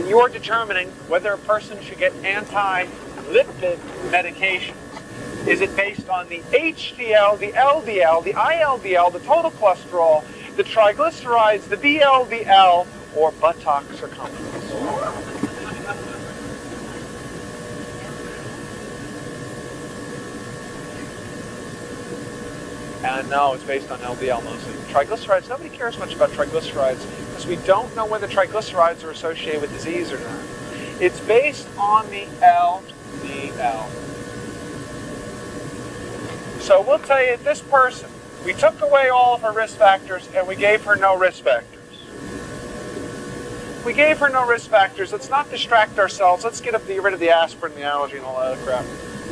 you're determining whether a person should get anti-lipid medications. Is it based on the HDL, the LDL, the ILDL, the total cholesterol, the triglycerides, the VLDL, or buttock circumference? And no, it's based on LDL mostly. Triglycerides, nobody cares much about triglycerides because we don't know whether triglycerides are associated with disease or not. It's based on the LDL. So we'll tell you, this person, we took away all of her risk factors and we gave her no risk factors. We gave her no risk factors. Let's not distract ourselves. Let's get rid of the aspirin, the allergy, and all that other crap.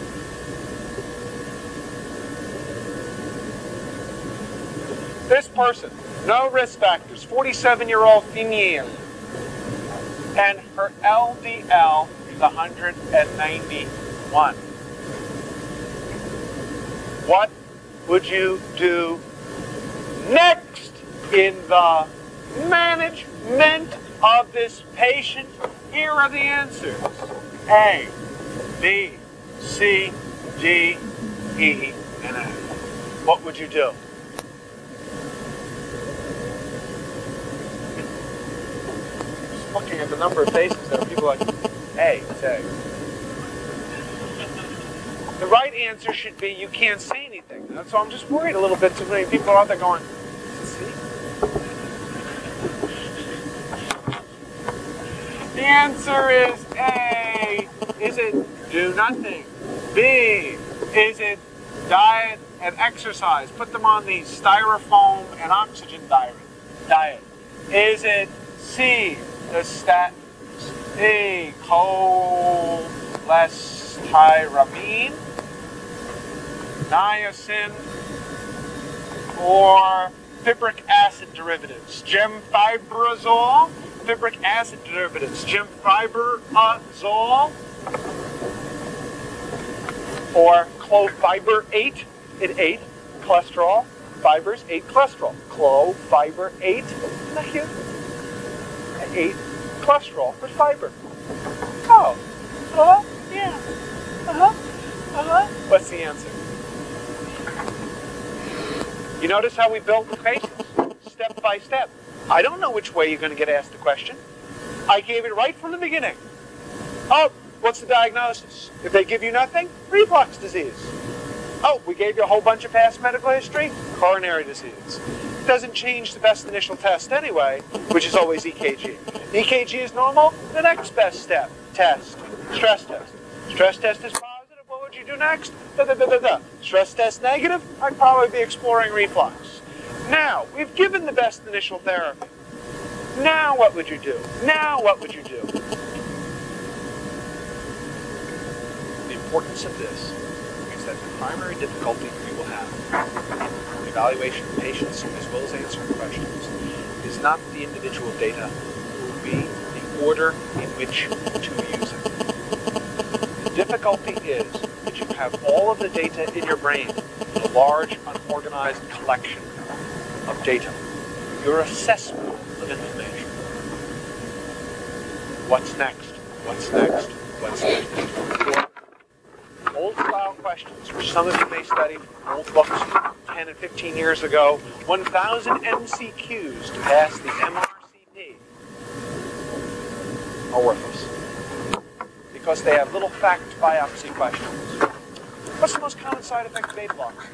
This person, no risk factors, 47-year-old female, and her LDL is 191. What would you do next in the management of this patient? Here are the answers. A, B, C, D, E, and F. What would you do? Just looking at the number of faces there, people are like, A, say. The right answer should be you can't see anything. So I'm just worried a little bit. Too many people are out there going, see? The answer is A. Is it do nothing? B. Is it diet and exercise? Put them on the styrofoam and oxygen diet. Is it C. The statins? D. Cholestyramine, niacin, or fibric acid derivatives? Gemfibrozole, fibric acid derivatives, gemfibrozole, or clofiber-8, it 8 cholesterol, fibers 8 cholesterol, clofiber-8, isn't that cute? 8 cholesterol with fiber. Oh, yeah, What's the answer? You notice how we built the cases, step by step. I don't know which way you're going to get asked the question. I gave it right from the beginning. Oh, what's the diagnosis? If they give you nothing, reflux disease. Oh, we gave you a whole bunch of past medical history, coronary disease. It doesn't change the best initial test anyway, which is always EKG. EKG is normal, the next best step, test, stress test. Stress test is positive, what would you do next? Stress test negative, I'd probably be exploring reflux. Now, we've given the best initial therapy. Now what would you do? Now what would you do? The importance of this is that the primary difficulty we will have in the evaluation of patients as well as answering questions is not the individual data, it will be the order in which to use it. The difficulty is that you have all of the data in your brain in a large, unorganized collection of data. Your assessment of information. What's next? What's next? What's next? Or old-style questions, which some of you may study from old books from 10 and 15 years ago. 1,000 MCQs to pass the MRCP are worthless because they have little fact biopsy questions. What's the most common side effect of beta blockers?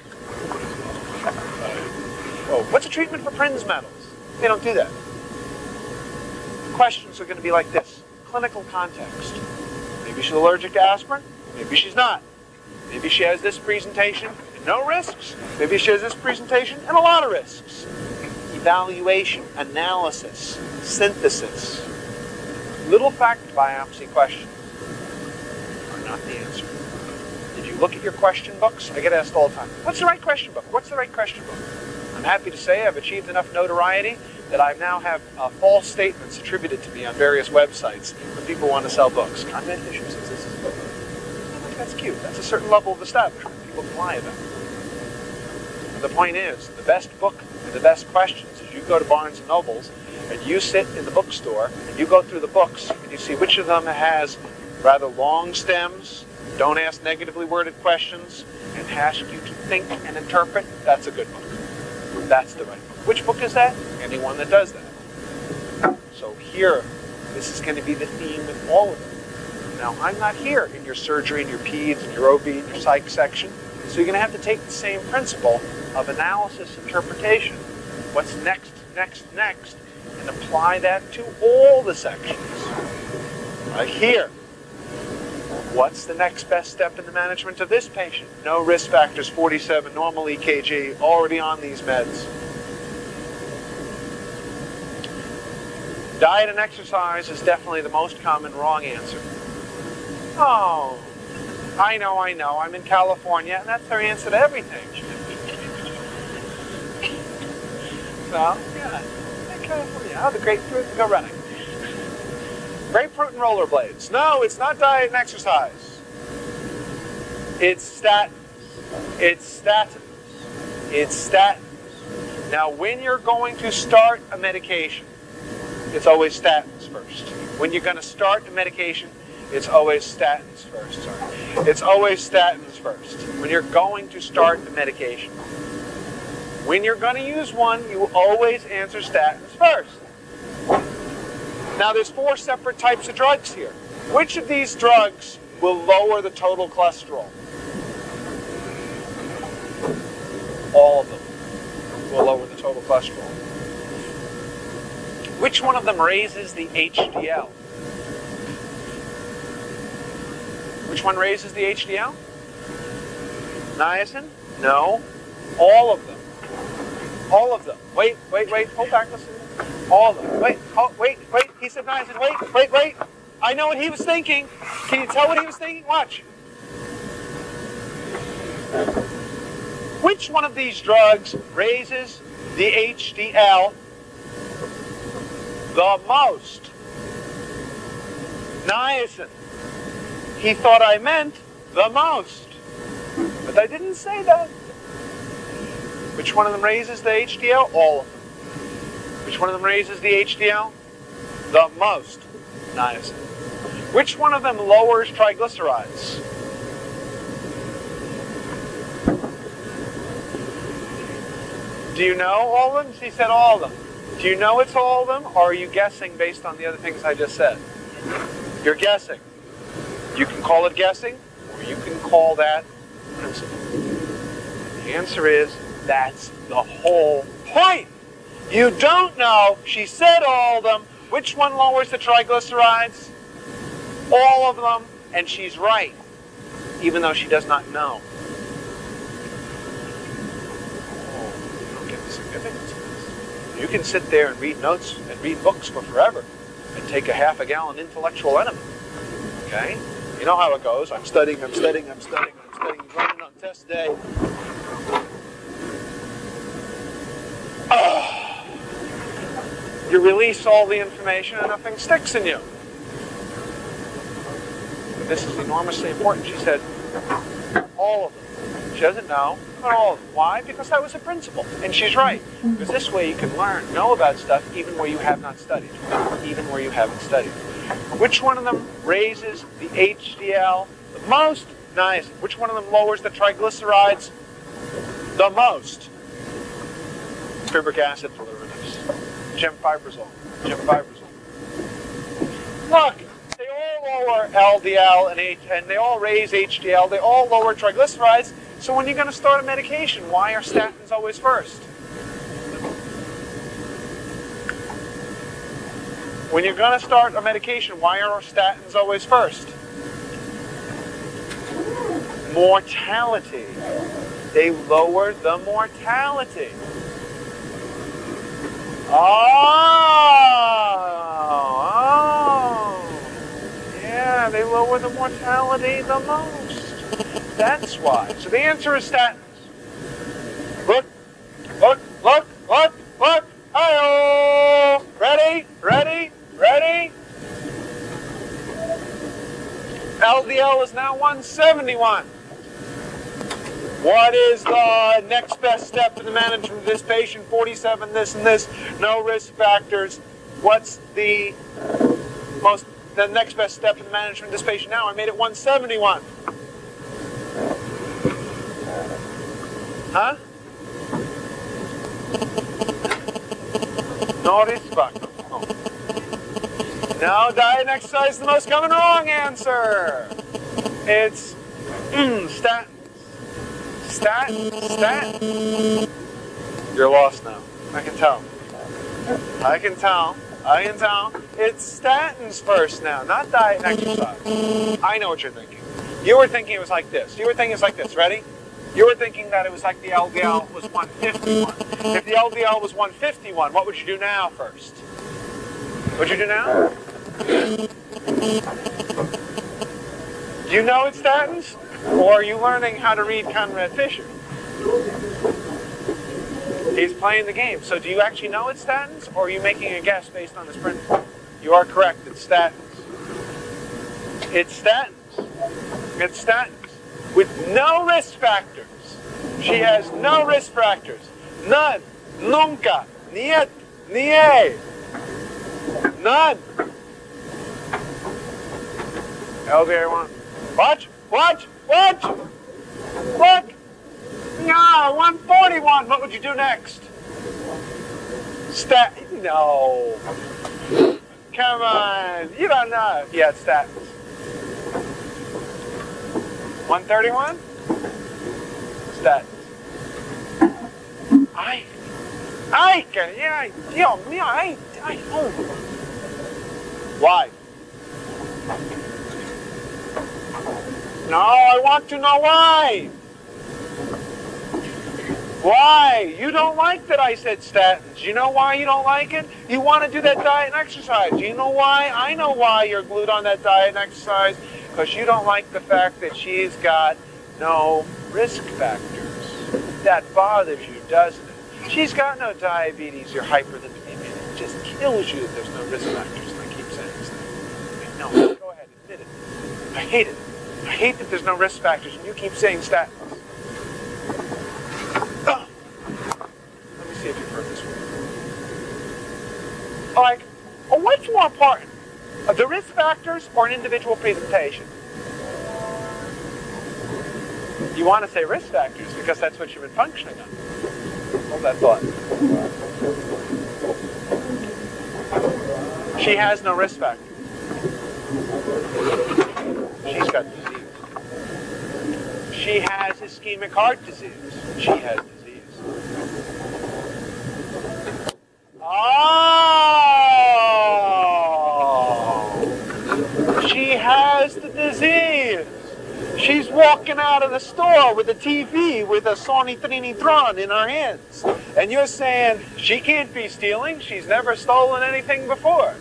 What's the treatment for Prinz metals? They don't do that. Questions are going to be like this. Clinical context. Maybe she's allergic to aspirin. Maybe she's not. Maybe she has this presentation and no risks. Maybe she has this presentation and a lot of risks. Evaluation, analysis, synthesis. Little fact biopsy questions are not the answer. Did you look at your question books? I get asked all the time, what's the right question book? What's the right question book? I'm happy to say I've achieved enough notoriety that I now have false statements attributed to me on various websites when people want to sell books. Conrad Fisher says this is a book. I think that's cute. That's a certain level of establishment people can lie about. The point is, the best book and the best questions is you go to Barnes & Noble's and you sit in the bookstore and you go through the books and you see which of them has rather long stems, don't ask negatively worded questions, and ask you to think and interpret. That's a good book. That's the right book. Which book is that? Anyone that does that. So here, this is going to be the theme with all of them. Now, I'm not here in your surgery, in your peds, in your OB, in your psych section. So you're going to have to take the same principle of analysis, interpretation, what's next, and apply that to all the sections. Right here. What's the next best step in the management of this patient? No risk factors, 47, normal EKG, already on these meds. Diet and exercise is definitely the most common wrong answer. Oh, I know, I'm in California, and that's their answer to everything. So, yeah, California, the grapefruit, go running. Grapefruit and rollerblades. No, it's not diet and exercise. It's statins. It's statins. It's statins. Now, when you're going to start a medication, it's always statins first. When you're going to start a medication, it's always statins first. Sorry. It's always statins first. When you're going to start the medication. When you're going to use one, you always answer statins first. Now, there's 4 separate types of drugs here. Which of these drugs will lower the total cholesterol? All of them will lower the total cholesterol. Which one of them raises the HDL? Which one raises the HDL? Niacin? No. All of them. All of them. Wait. Hold back. Listen. All of them. Wait. He said niacin. Wait. I know what he was thinking. Can you tell what he was thinking? Watch. Which one of these drugs raises the HDL the most? Niacin. He thought I meant the most. But I didn't say that. Which one of them raises the HDL? All of them. Which one of them raises the HDL? The most. Niacin. Which one of them lowers triglycerides? Do you know all of them? She said all of them. Do you know it's all of them, or are you guessing based on the other things I just said? You're guessing. You can call it guessing, or you can call that principle. The answer is, that's the whole point. You don't know. She said all of them. Which one lowers the triglycerides? All of them. And she's right, even though she does not know. Oh, you don't get the significance of this. You can sit there and read notes and read books for forever and take a half a gallon intellectual enema. Okay? You know how it goes. I'm studying, running on test day. You release all the information and nothing sticks in you. But this is enormously important. She said, all of them. She doesn't know, but all of them. Why? Because that was a principle. And she's right. Because this way you can know about stuff even where you have not studied. Even where you haven't studied. Which one of them raises the HDL the most? Niacin. Which one of them lowers the triglycerides the most? Fibric acid derivatives. Gemfibrozol. Look, they all lower LDL and they all raise HDL. They all lower triglycerides. So when you're going to start a medication, why are statins always first? When you're going to start a medication, why are statins always first? Mortality. They lower the mortality. Yeah, they lower the mortality the most. That's why. So the answer is statins. Look. Hi-oh! Ready? LDL is now 171. What is the next best step in the management of this patient? 47, this and this, no risk factors. What's the next best step in the management of this patient now? I made it 171. Huh? No risk factor. No, diet and exercise is the most common wrong answer. It's statins. Statins. You're lost now. I can tell. It's statins first now, not diet and exercise. I know what you're thinking. You were thinking it was like this. Ready? You were thinking that it was like the LDL was 151. If the LDL was 151, what would you do now first? What'd you do now? Do you know it's statins? Or are you learning how to read Conrad Fisher? He's playing the game. So do you actually know it's statins? Or are you making a guess based on this principle? You are correct. It's statins. It's statins. It's statins. With no risk factors. She has no risk factors. None. Nunca. Niet. Nie. None. LDA1. Watch. Look. No, 141. What would you do next? No. Come on. You don't know. Yeah, it's statins. 131? Statins. Why? No, I want to know why. Why? You don't like that I said statins. You know why you don't like it? You want to do that diet and exercise. You know why? I know why you're glued on that diet and exercise. Because you don't like the fact that she's got no risk factors. That bothers you, doesn't it? She's got no diabetes or hyperlipidemia. It just kills you that there's no risk factors. And I keep saying statins. No, go ahead, admit it. I hate it. I hate that there's no risk factors, and you keep saying statins. Let me see if you've heard this one. What's more important? The risk factors or an individual presentation? You want to say risk factors because that's what you've been functioning on. Hold that thought. She has no risk factors. She's got disease. She has ischemic heart disease. She has disease. She has the disease. She's walking out of the store with a TV with a Sony Trinitron in her hands. And you're saying, she can't be stealing. She's never stolen anything before.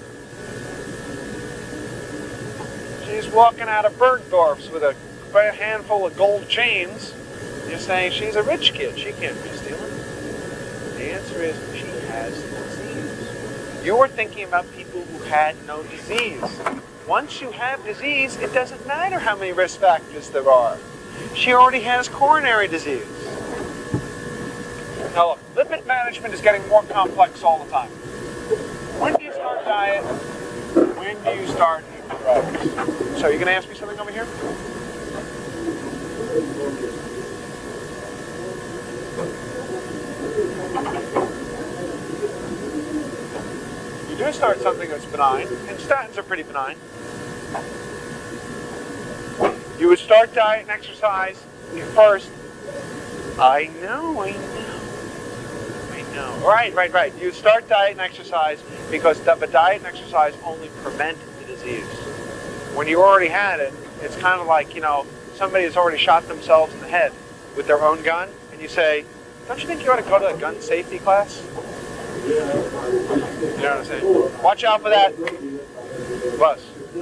She's walking out of Bergdorf's with a handful of gold chains. You're saying she's a rich kid. She can't be stealing. The answer is she has disease. You were thinking about people who had no disease. Once you have disease, it doesn't matter how many risk factors there are. She already has coronary disease. Now look, lipid management is getting more complex all the time. When do you start diet? When do you start drugs? So you're going to ask me something over here? You do start something that's benign, and statins are pretty benign. You would start diet and exercise first. I know. Right. You start diet and exercise because the diet and exercise only prevent the disease. When you already had it, it's kind of like, somebody has already shot themselves in the head with their own gun, and you say, don't you think you ought to go to a gun safety class? You know what I'm saying? Watch out for that. Plus.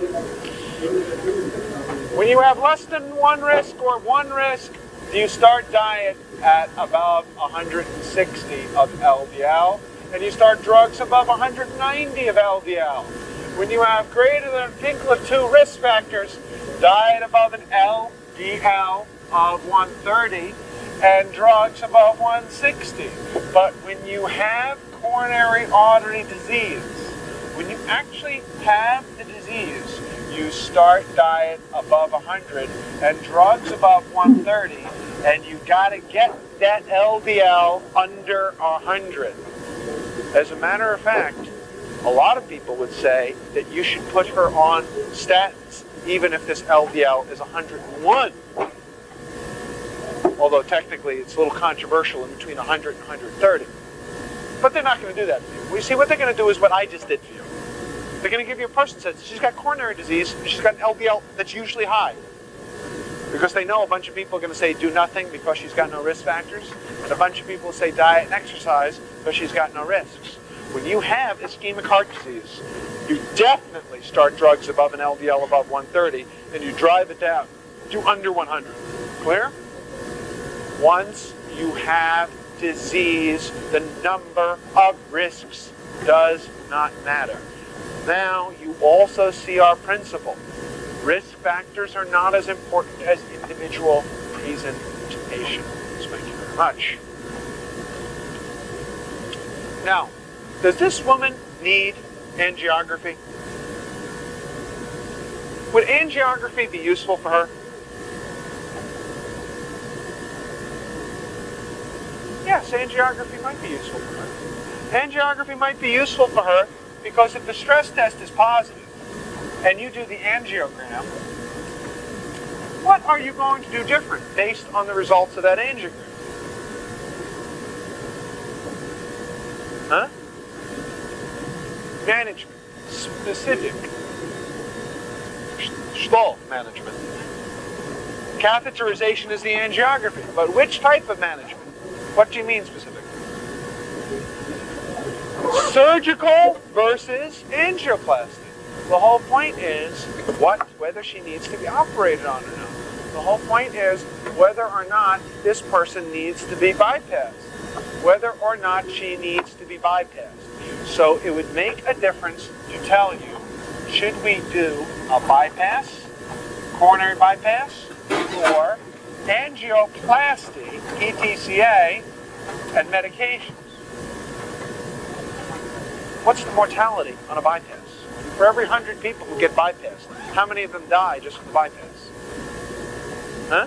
When you have less than one risk or one risk, do you start diet at above 160 of LDL, and you start drugs above 190 of LDL. When you have greater than equal to 2 risk factors, diet above an LDL of 130, and drugs above 160. But when you have coronary artery disease, when you actually have the disease, you start diet above 100 and drugs above 130, and you got to get that LDL under 100. As a matter of fact, a lot of people would say that you should put her on statins even if this LDL is 101. Although technically it's a little controversial in between 100 and 130. But they're not going to do that for you. You see, what they're going to do is what I just did for you. They're going to give you a person that says she's got coronary disease and she's got an LDL that's usually high. Because they know a bunch of people are going to say do nothing because she's got no risk factors. And a bunch of people will say diet and exercise because she's got no risks. When you have ischemic heart disease, you definitely start drugs above an LDL above 130 and you drive it down to under 100. Clear? Once you have disease, the number of risks does not matter. Now you also see our principle. Risk factors are not as important as individual presentation. Thank you very much. Now, does this woman need angiography? Would angiography be useful for her? Yes, angiography might be useful for her. Angiography might be useful for her because if the stress test is positive and you do the angiogram, what are you going to do different based on the results of that angiogram? Huh? Management. Specific. Stall management. Catheterization is the angiography. But which type of management? What do you mean specific? Surgical versus angioplasty. The whole point is whether she needs to be operated on or not. The whole point is whether or not this person needs to be bypassed. Whether or not she needs to be bypassed. So it would make a difference to tell you, should we do a bypass, coronary bypass, or angioplasty, PTCA, and medications? What's the mortality on a bypass? For every 100 people who get bypassed, how many of them die just from the bypass? Huh?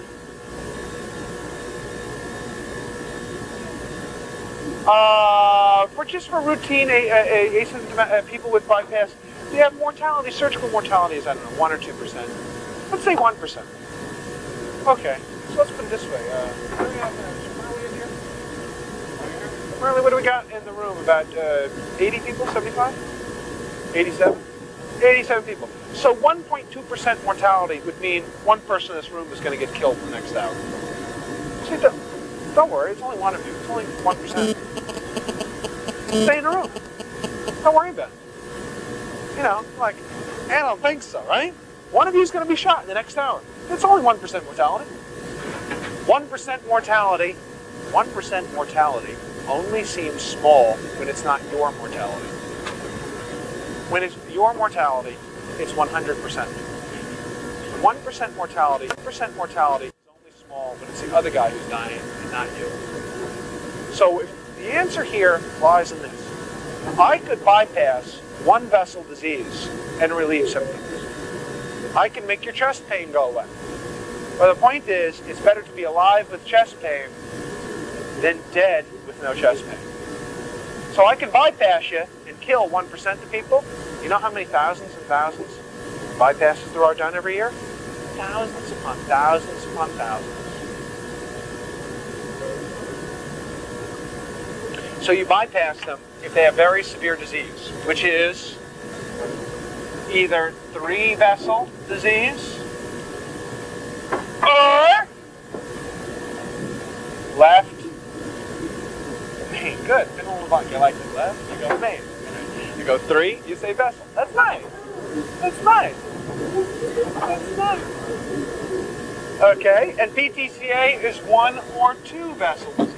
For routine asymptomatic people with bypass, you have mortality. Surgical mortality is, I don't know, 1 or 2%. Let's say 1%. Okay, so let's put it this way. What do we have Marley in here? Marley, what do we got in the room? About 80 people, 75? 87? 87 people. So 1.2% mortality would mean one person in this room is going to get killed in the next hour. See, don't worry, it's only one of you. It's only 1%. Stay in the room. Don't worry about it. You know, like, I don't think so, right? One of you is going to be shot in the next hour. It's only 1% mortality. 1% mortality. 1% mortality only seems small when it's not your mortality. When it's your mortality, it's 100%. 1% mortality. 1% mortality is only small when it's the other guy who's dying and not you. So the answer here lies in this. I could bypass one vessel disease and relieve symptoms. I can make your chest pain go away. But the point is, it's better to be alive with chest pain than dead with no chest pain. So I can bypass you and kill 1% of people. You know how many thousands and thousands of bypasses there are done every year? Thousands upon thousands upon thousands. So you bypass them if they have very severe disease, which is either 3-vessel disease or left main. Good. Been a little funky. I like it. Left, you go main. You go 3, you say vessel. That's nice. That's nice. That's nice. Okay, and PTCA is 1 or 2 vessel disease.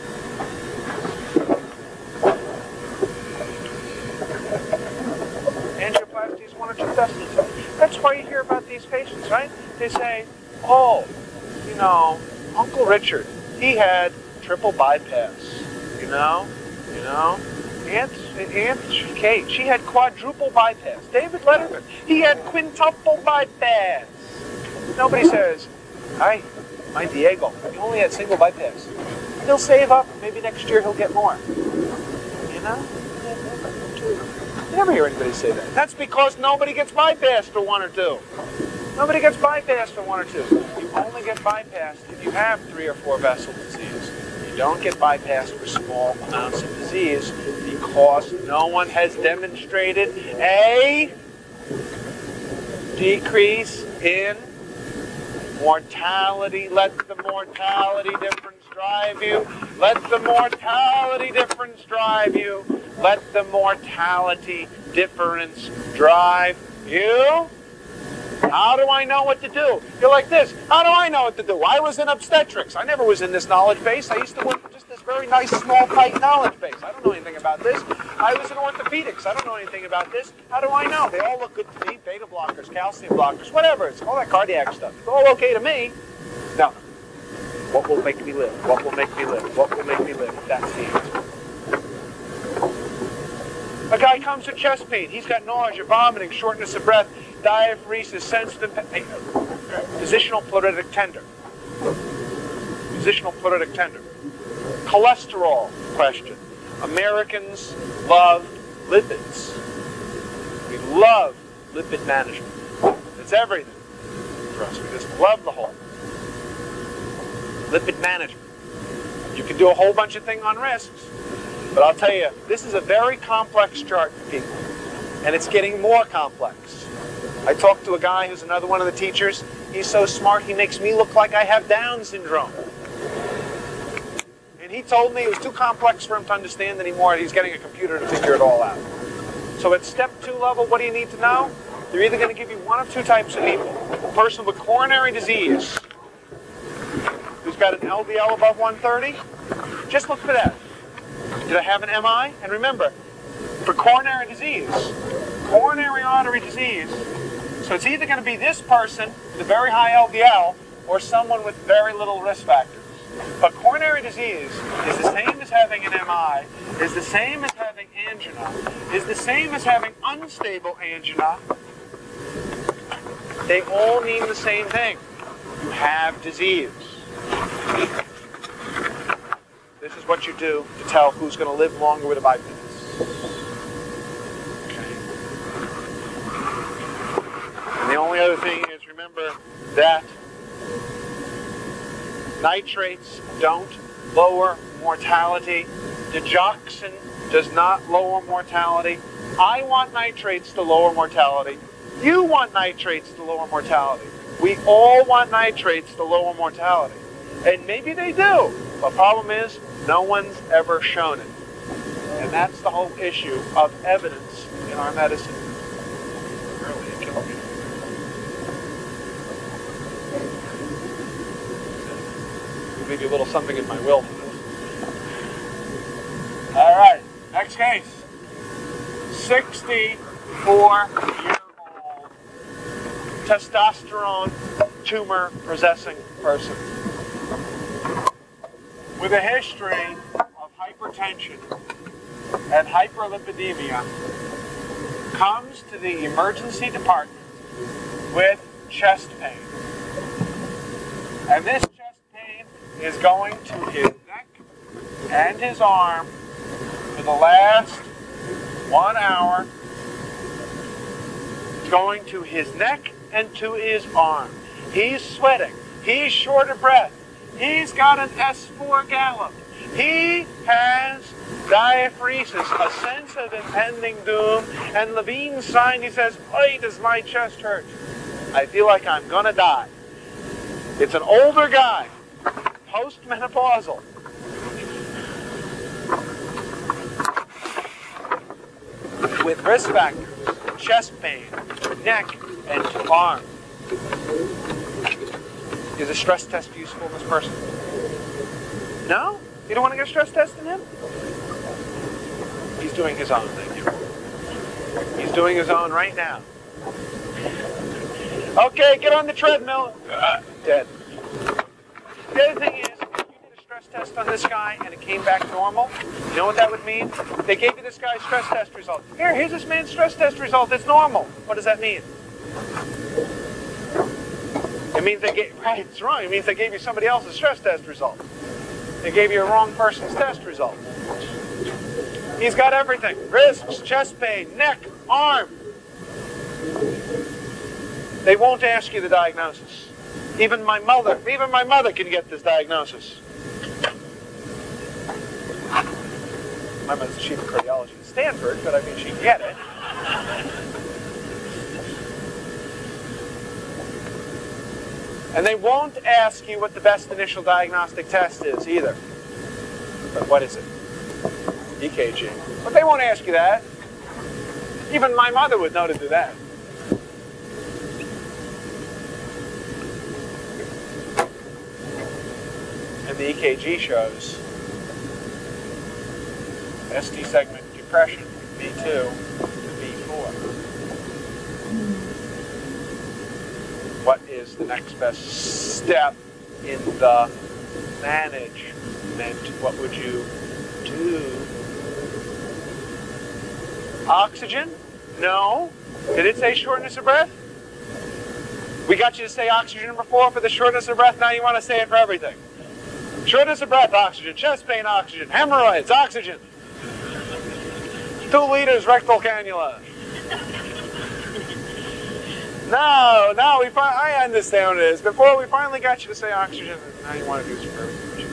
Angioplasty is 1 or 2 vessel disease. That's why you hear about these patients, right? They say, oh, you know, Uncle Richard, He had triple bypass. You know? Aunt Kate, she had quadruple bypass. David Letterman, he had quintuple bypass. Nobody says, hi, my Diego, he only had single bypass. He'll save up. Maybe next year he'll get more. You know? You never hear anybody say that. That's because nobody gets bypassed for one or two. Nobody gets bypassed for one or two. You only get bypassed if you have 3 or 4 vessel disease. You don't get bypassed for small amounts of disease because no one has demonstrated a decrease in mortality. Let the mortality difference drive you. Let the mortality difference drive you. Let the mortality difference drive you. How do I know what to do? You're like this. How do I know what to do? I was in obstetrics. I never was in this knowledge base. I used to work for just this very nice, small, tight knowledge base. I don't know anything about this. I was in orthopedics. I don't know anything about this. How do I know? They all look good to me. Beta blockers, calcium blockers, whatever. It's all that cardiac stuff. It's all okay to me. No. What will make me live? What will make me live? What will make me live? That's the answer. A guy comes with chest pain. He's got nausea, vomiting, shortness of breath, diaphoresis, sensitive, positional pleuritic tender. Positional pleuritic tender. Cholesterol question. Americans love lipids. We love lipid management. It's everything for us. We just love the whole lipid management. You can do a whole bunch of things on risks, but I'll tell you, this is a very complex chart for people, and it's getting more complex. I talked to a guy who's another one of the teachers. He's so smart, he makes me look like I have Down syndrome. And he told me it was too complex for him to understand anymore. He's getting a computer to figure it all out. So at step 2 level, what do you need to know? They're either going to give you one of 2 types of people. A person with coronary disease who's got an LDL above 130. Just look for that. Did I have an MI? And remember, for coronary disease, coronary artery disease, so it's either going to be this person with a very high LDL or someone with very little risk factors. But coronary disease is the same as having an MI, is the same as having angina, is the same as having unstable angina. They all mean the same thing. You have disease. This is what you do to tell who's going to live longer with a bypass. And the only other thing is, remember that nitrates don't lower mortality. Digoxin does not lower mortality. I want nitrates to lower mortality. You want nitrates to lower mortality. We all want nitrates to lower mortality. And maybe they do. The problem is, no one's ever shown it. And that's the whole issue of evidence in our medicine. Really, it kills me. I'll leave you a little something in my will for this. All right, next case. 64-year-old testosterone tumor-possessing person with a history of hypertension and hyperlipidemia comes to the emergency department with chest pain. And this chest pain is going to his neck and his arm for the last 1 hour. It's going to his neck and to his arm. He's sweating. He's short of breath. He's got an S4 gallop. He has diaphoresis, a sense of impending doom. And Levine's sign, he says, "Oi, does my chest hurt? I feel like I'm going to die." It's an older guy, postmenopausal. With risk factors, chest pain, neck, and arm. Is a stress test useful in this person? No? You don't want to get a stress test in him? He's doing his own, thank you. He's doing his own right now. Okay, get on the treadmill. Dead. The other thing is, if you need a stress test on this guy and it came back normal, you know what that would mean? They gave you this guy's stress test result. Here's this man's stress test result. It's normal. What does that mean? It means right, it's wrong. It means they gave you somebody else's stress test result. They gave you a wrong person's test result. He's got everything. Wrists, chest pain, neck, arm. They won't ask you the diagnosis. Even my mother can get this diagnosis. My mother's chief of cardiology at Stanford, but I mean, she can get it. And they won't ask you what the best initial diagnostic test is either. But what is it? EKG. But they won't ask you that. Even my mother would know to do that. And the EKG shows ST segment depression, V2 to V4. What is the next best step in the management? What would you do? Oxygen? No. Did it say shortness of breath? We got you to say oxygen before for the shortness of breath. Now you want to say it for everything. Shortness of breath, oxygen. Chest pain, oxygen. Hemorrhoids, oxygen. 2 liters rectal cannula. No, I understand what it is. Before we finally got you to say oxygen, and now you want to do some everything.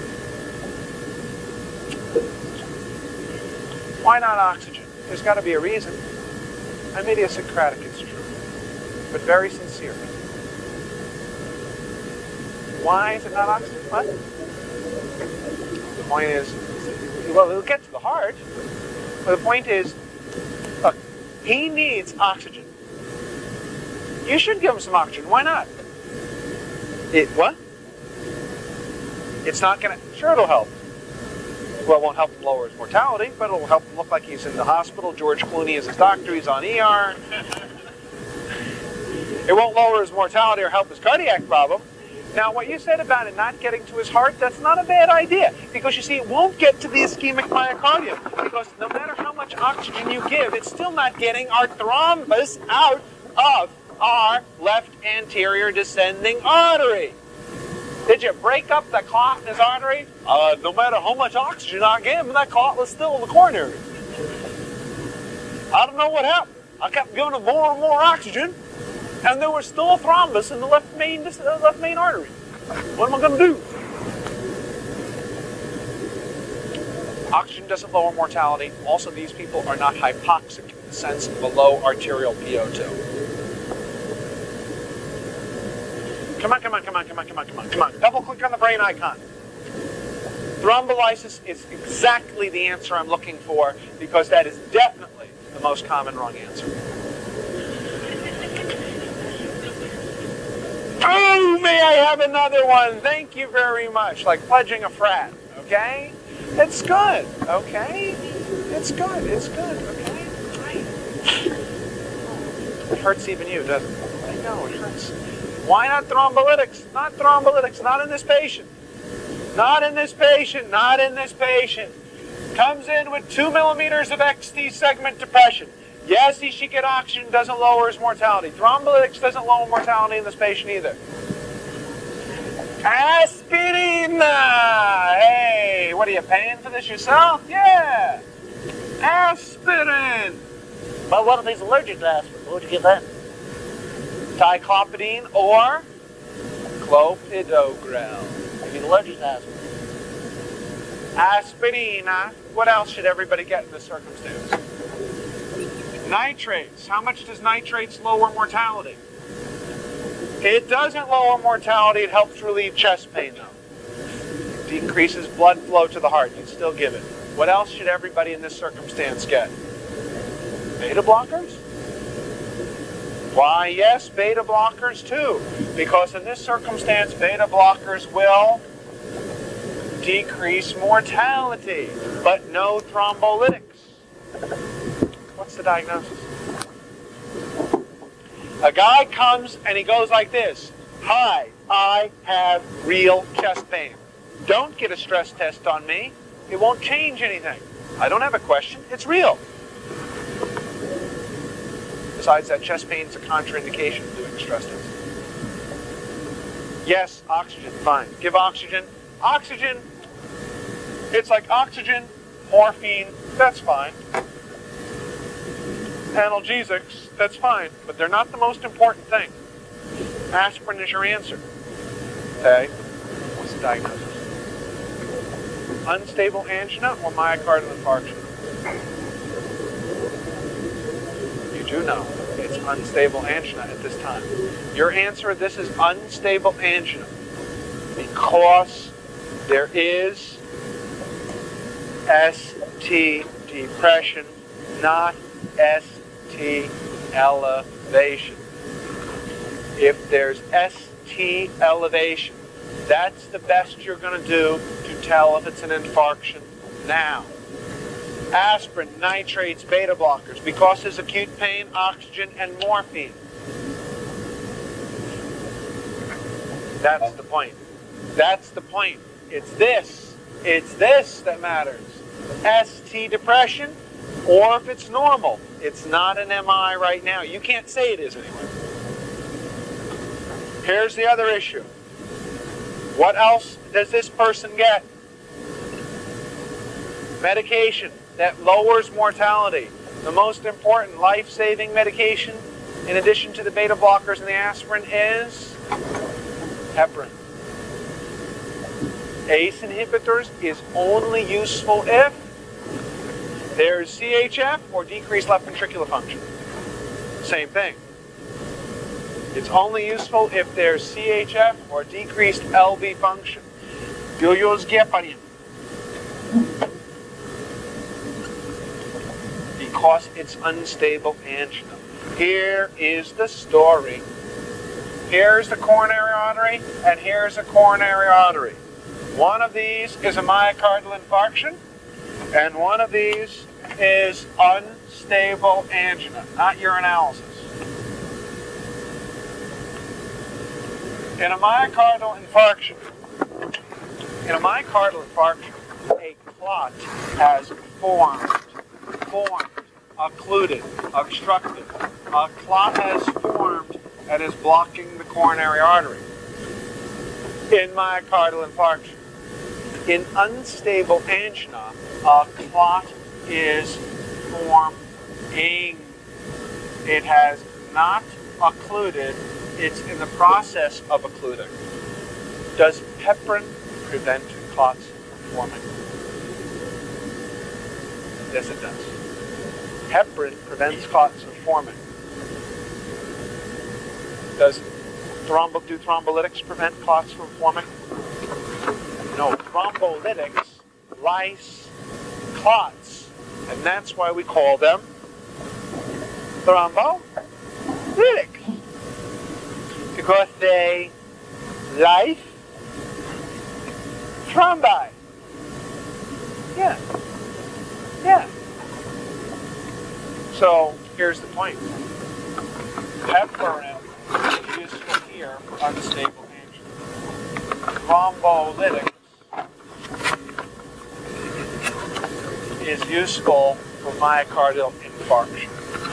Why not oxygen? There's got to be a reason. I'm idiosyncratic, it's true, but very sincere. Why is it not oxygen? What? The point is, well, it'll get to the heart, but the point is, look, he needs oxygen. You should give him some oxygen. Why not? What? It's not going to... Sure, it'll help. Well, it won't help him lower his mortality, but it'll help him look like he's in the hospital. George Clooney is his doctor. He's on ER. It won't lower his mortality or help his cardiac problem. Now, what you said about it not getting to his heart, that's not a bad idea. Because, you see, it won't get to the ischemic myocardium. Because no matter how much oxygen you give, it's still not getting our thrombus out of our left anterior descending artery. Did you break up the clot in his artery? No matter how much oxygen I gave him, that clot was still in the coronary. I don't know what happened. I kept giving him more and more oxygen, and there was still a thrombus in the left main artery. What am I going to do? Oxygen doesn't lower mortality. Also, these people are not hypoxic in the sense of a low arterial PO2. Come on. Double click on the brain icon. Thrombolysis is exactly the answer I'm looking for, because that is definitely the most common wrong answer. Oh, may I have another one? Thank you very much. Like pledging a frat, okay? It's good, okay? It's good, okay? Great. It hurts even you, doesn't it? I know, it hurts. Why not thrombolytics? Not thrombolytics, not in this patient. Not in this patient, not in this patient. Comes in with 2 millimeters of XT segment depression. Yes, he should get oxygen, doesn't lower his mortality. Thrombolytics doesn't lower mortality in this patient either. Aspirin! Hey, what are you paying for this yourself? Yeah! Aspirin! But what if he's allergic to aspirin? What would you give that? Diclofenac or clopidogrel. If he's allergic to aspirin. Aspirin. What else should everybody get in this circumstance? Nitrates. How much does nitrates lower mortality? It doesn't lower mortality. It helps relieve chest pain, though. It decreases blood flow to the heart. You'd still give it. What else should everybody in this circumstance get? Beta blockers? Why, yes, beta blockers too. Because in this circumstance, beta blockers will decrease mortality, but no thrombolytics. What's the diagnosis? A guy comes and he goes like this. Hi, I have real chest pain. Don't get a stress test on me. It won't change anything. I don't have a question. It's real. Besides that, chest pain is a contraindication of doing a stress test. Yes, oxygen, fine. Give oxygen. Oxygen, it's like oxygen, morphine, that's fine. Analgesics, that's fine. But they're not the most important thing. Aspirin is your answer. Okay? What's the diagnosis? Unstable angina or myocardial infarction? You do know it's unstable angina at this time. Your answer, this is unstable angina because there is ST depression, not ST elevation. If there's ST elevation, that's the best you're going to do to tell if it's an infarction now. Aspirin, nitrates, beta blockers, because there's acute pain, oxygen, and morphine. That's the point. That's the point. It's this that matters. ST depression, or if it's normal. It's not an MI right now. You can't say it is anyway. Here's the other issue. What else does this person get? Medication that lowers mortality. The most important life-saving medication, in addition to the beta blockers and the aspirin, is heparin. ACE inhibitors is only useful if there's CHF or decreased left ventricular function. Same thing. It's only useful if there's CHF or decreased LV function. Biliosgheparin. Because it's unstable angina. Here is the story. Here's the coronary artery, and here's a coronary artery. One of these is a myocardial infarction, and one of these is unstable angina, not urinalysis. In a myocardial infarction, a clot has formed, occluded, obstructed. A clot has formed and is blocking the coronary artery. In myocardial infarction. In unstable angina, a clot is forming. It has not occluded. It's in the process of occluding. Does heparin prevent clots from forming? Yes, it does. Heparin prevents clots from forming. Do thrombolytics prevent clots from forming? No, thrombolytics lyse clots, and that's why we call them thrombolytics. Because they lyse thrombi. Yeah. So here's the point. Heparin is useful here for unstable angina. Thrombolytics is useful for myocardial infarction.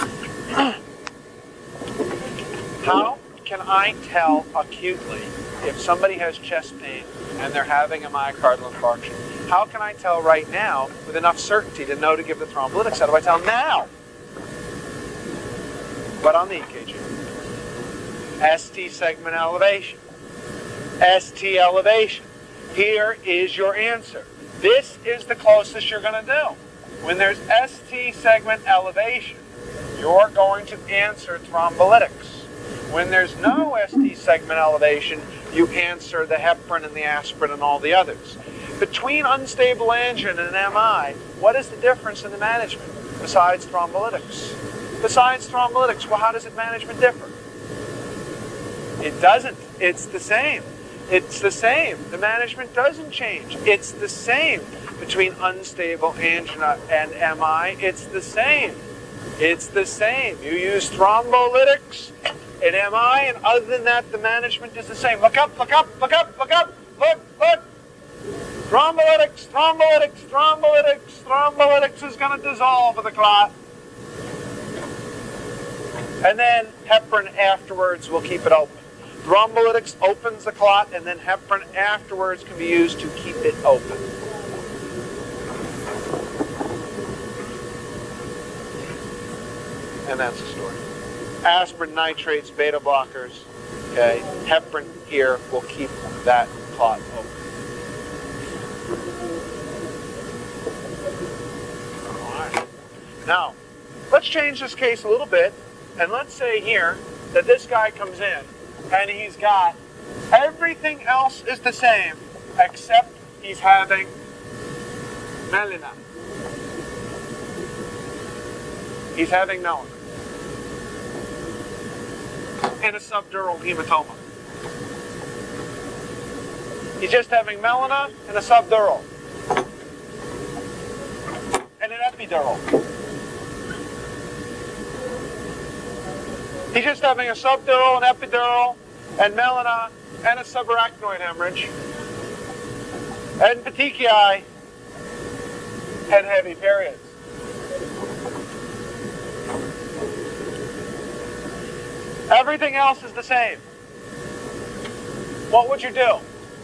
How can I tell acutely if somebody has chest pain and they're having a myocardial infarction? How can I tell right now with enough certainty to know to give the thrombolytics? How do I tell now? But on the EKG. ST segment elevation. ST elevation. Here is your answer. This is the closest you're going to do. When there's ST segment elevation, you're going to answer thrombolytics. When there's no ST segment elevation, you answer the heparin and the aspirin and all the others. Between unstable angina and MI, what is the difference in the management besides thrombolytics? Besides thrombolytics, well, how does the management differ? It doesn't. It's the same. It's the same. The management doesn't change. It's the same between unstable angina and MI. It's the same. It's the same. You use thrombolytics in MI, and other than that, the management is the same. Look up, look up, look up, look up, look, look. Thrombolytics, thrombolytics, thrombolytics, thrombolytics is going to dissolve the clot. And then heparin afterwards will keep it open. Thrombolytics opens the clot, and then heparin afterwards can be used to keep it open. And that's the story. Aspirin, nitrates, beta blockers, okay? Heparin here will keep that clot open. Now, let's change this case a little bit, and let's say here that this guy comes in, and he's got everything else is the same, except he's having melena. He's having melena and a subdural hematoma. He's just having melena and a subdural and an epidural. He's just having a subdural, an epidural, and melena, and a subarachnoid hemorrhage, and petechiae, and heavy periods. Everything else is the same. What would you do?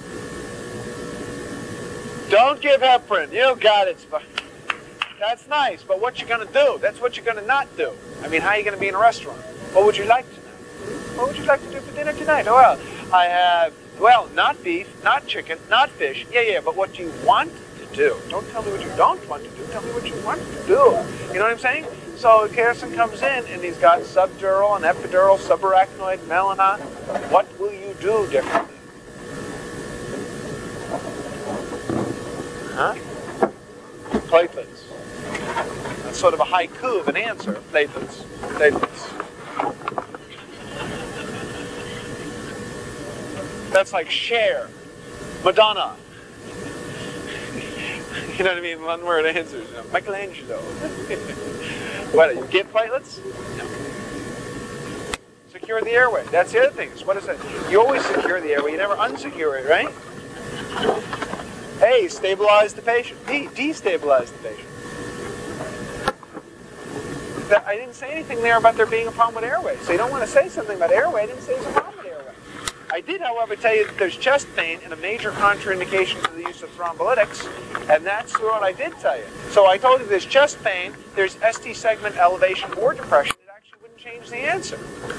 Don't give heparin. You got it. That's nice, but what you going to do? That's what you're going to not do. I mean, how are you going to be in a restaurant? What would you like tonight? What would you like to do for dinner tonight? Oh, well, I have, well, not beef, not chicken, not fish. Yeah, but what you want to do. Don't tell me what you don't want to do. Tell me what you want to do. You know what I'm saying? So Carson comes in, and he's got subdural and epidural, subarachnoid, melena. What will you do differently? Huh? Platelets. That's sort of a haiku of an answer. Platelets. Platelets. That's like Cher, Madonna. You know what I mean? One word answers. You know, Michelangelo. What, you get platelets? No. Secure the airway. That's the other thing. What is it? You always secure the airway. You never unsecure it, right? A, stabilize the patient. B, destabilize the patient. I didn't say anything there about there being a problem with airway. So you don't want to say something about airway. I didn't say there's a problem with airway. I did, however, tell you that there's chest pain and a major contraindication to the use of thrombolytics, and that's what I did tell you. So I told you there's chest pain, there's ST segment elevation or depression. It actually wouldn't change the answer.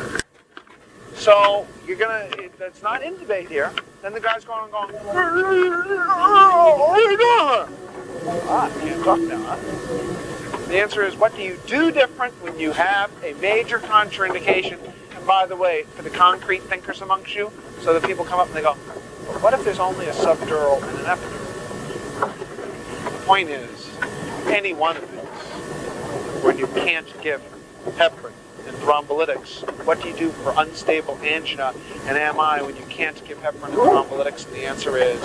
So you're gonna, that's not in debate here. Then the guy's going, what are you doing? Ah, you can't talk now, huh? The answer is, what do you do different when you have a major contraindication? And by the way, for the concrete thinkers amongst you, so that people come up and they go, well, what if there's only a subdural and an epidural? The point is, any one of these, when you can't give heparin and thrombolytics, what do you do for unstable angina and AMI when you can't give heparin and thrombolytics? And the answer is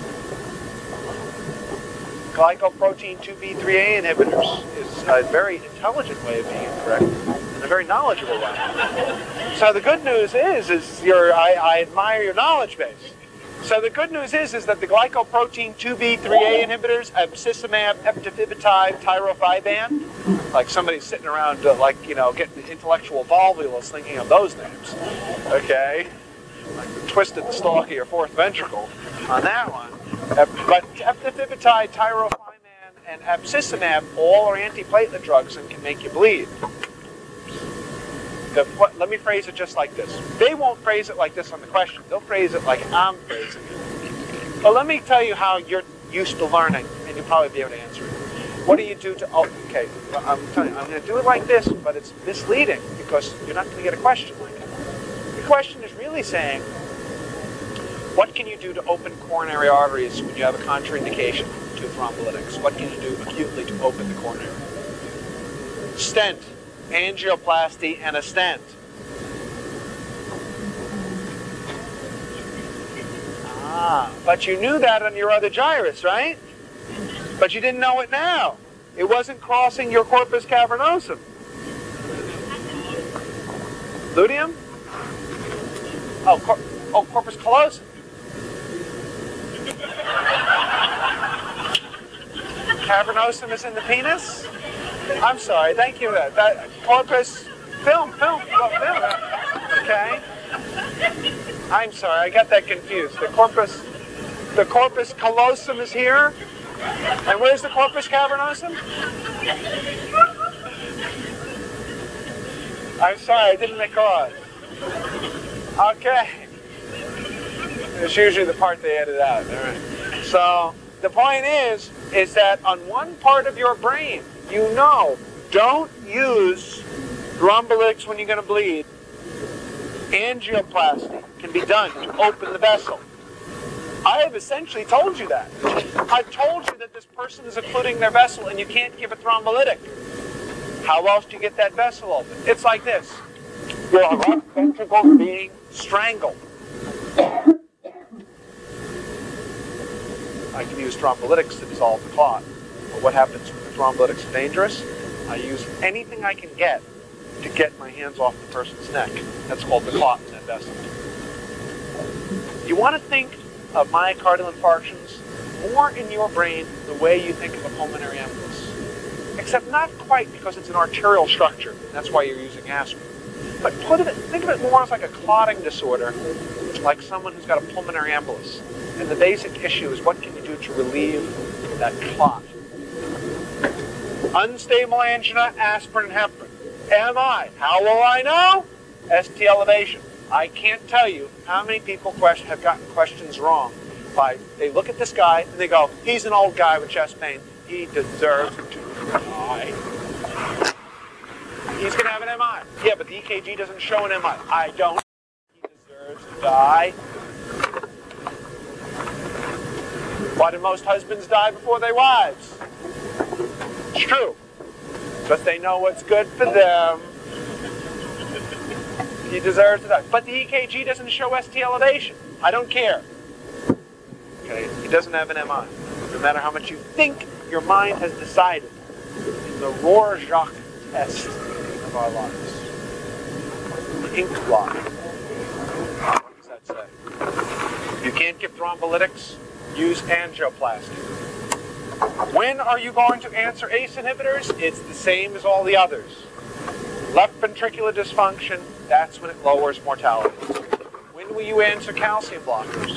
glycoprotein 2B3A inhibitors is a very intelligent way of being incorrect and a very knowledgeable way. So the good news is I admire your knowledge base. So the good news is that the glycoprotein 2B3A inhibitors, abscimab, eptifibatide, tirofiban, like somebody's sitting around getting the intellectual volvulus thinking of those names, okay? Like twisted the stalk of your fourth ventricle on that one. But eptifibatide, tirofiban, and abscimab all are antiplatelet drugs and can make you bleed. Let me phrase it just like this. They won't phrase it like this on the question. They'll phrase it like I'm phrasing it. But let me tell you how you're used to learning, and you'll probably be able to answer it. What do you do to... Oh, okay, I'm telling you, I'm going to do it like this, but it's misleading because you're not going to get a question like it. The question is really saying, what can you do to open coronary arteries when you have a contraindication to thrombolytics? What can you do acutely to open the coronary? Stent. Angioplasty and a stent. But you knew that on your other gyrus, right? But you didn't know it now. It wasn't crossing your corpus cavernosum. Luteum? Oh, corpus callosum. Cavernosum is in the penis? I'm sorry, thank you. That corpus, film. Okay. I'm sorry, I got that confused. The corpus callosum is here. And where's the corpus cavernosum? I'm sorry, I didn't record. Okay. It's usually the part they edit out. All right. So the point is that on one part of your brain, you know, don't use thrombolytics when you're going to bleed. Angioplasty can be done to open the vessel. I have essentially told you that. I've told you that this person is occluding their vessel and you can't give a thrombolytic. How else do you get that vessel open? It's like this. Your left ventricle being strangled. I can use thrombolytics to dissolve the clot. But what happens when the thrombolytics are dangerous? I use anything I can get to get my hands off the person's neck. That's called the clot in that vessel. You want to think of myocardial infarctions more in your brain the way you think of a pulmonary embolus. Except not quite, because it's an arterial structure. That's why you're using aspirin. But think of it more as like a clotting disorder, like someone who's got a pulmonary embolus. And the basic issue is, what can you do to relieve that clot? Unstable angina, aspirin, and heparin. MI, how will I know? ST elevation. I can't tell you how many people have gotten questions wrong. They look at this guy and they go, he's an old guy with chest pain. He deserves to die. He's going to have an MI. Yeah, but the EKG doesn't show an MI. I don't. He deserves to die. Why do most husbands die before their wives? It's true. But they know what's good for them. He deserves to die. But the EKG doesn't show ST elevation. I don't care. Okay, he doesn't have an MI. No matter how much you think your mind has decided in the Rorschach test of our lives. The ink blot. What does that say? You can't give thrombolytics, use angioplasty. When are you going to answer ACE inhibitors? It's the same as all the others. Left ventricular dysfunction, that's when it lowers mortality. When will you answer calcium blockers?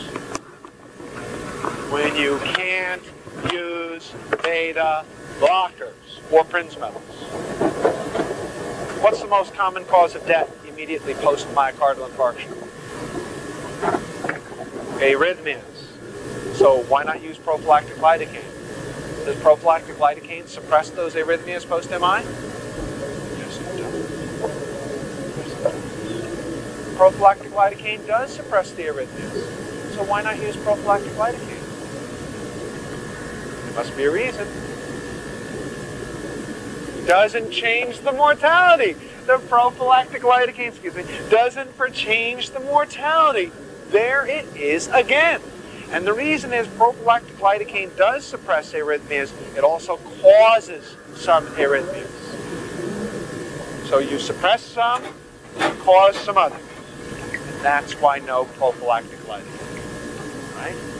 When you can't use beta blockers or Prince metals. What's the most common cause of death immediately post myocardial infarction? Arrhythmias. So why not use prophylactic lidocaine? Does prophylactic lidocaine suppress those arrhythmias post-MI? Yes, it does. Prophylactic lidocaine does suppress the arrhythmias. So why not use prophylactic lidocaine? There must be a reason. Doesn't change the mortality. The prophylactic lidocaine, doesn't change the mortality. There it is again. And the reason is prophylactic lidocaine does suppress arrhythmias. It also causes some arrhythmias. So you suppress some, cause some others. And that's why no prophylactic lidocaine. Right?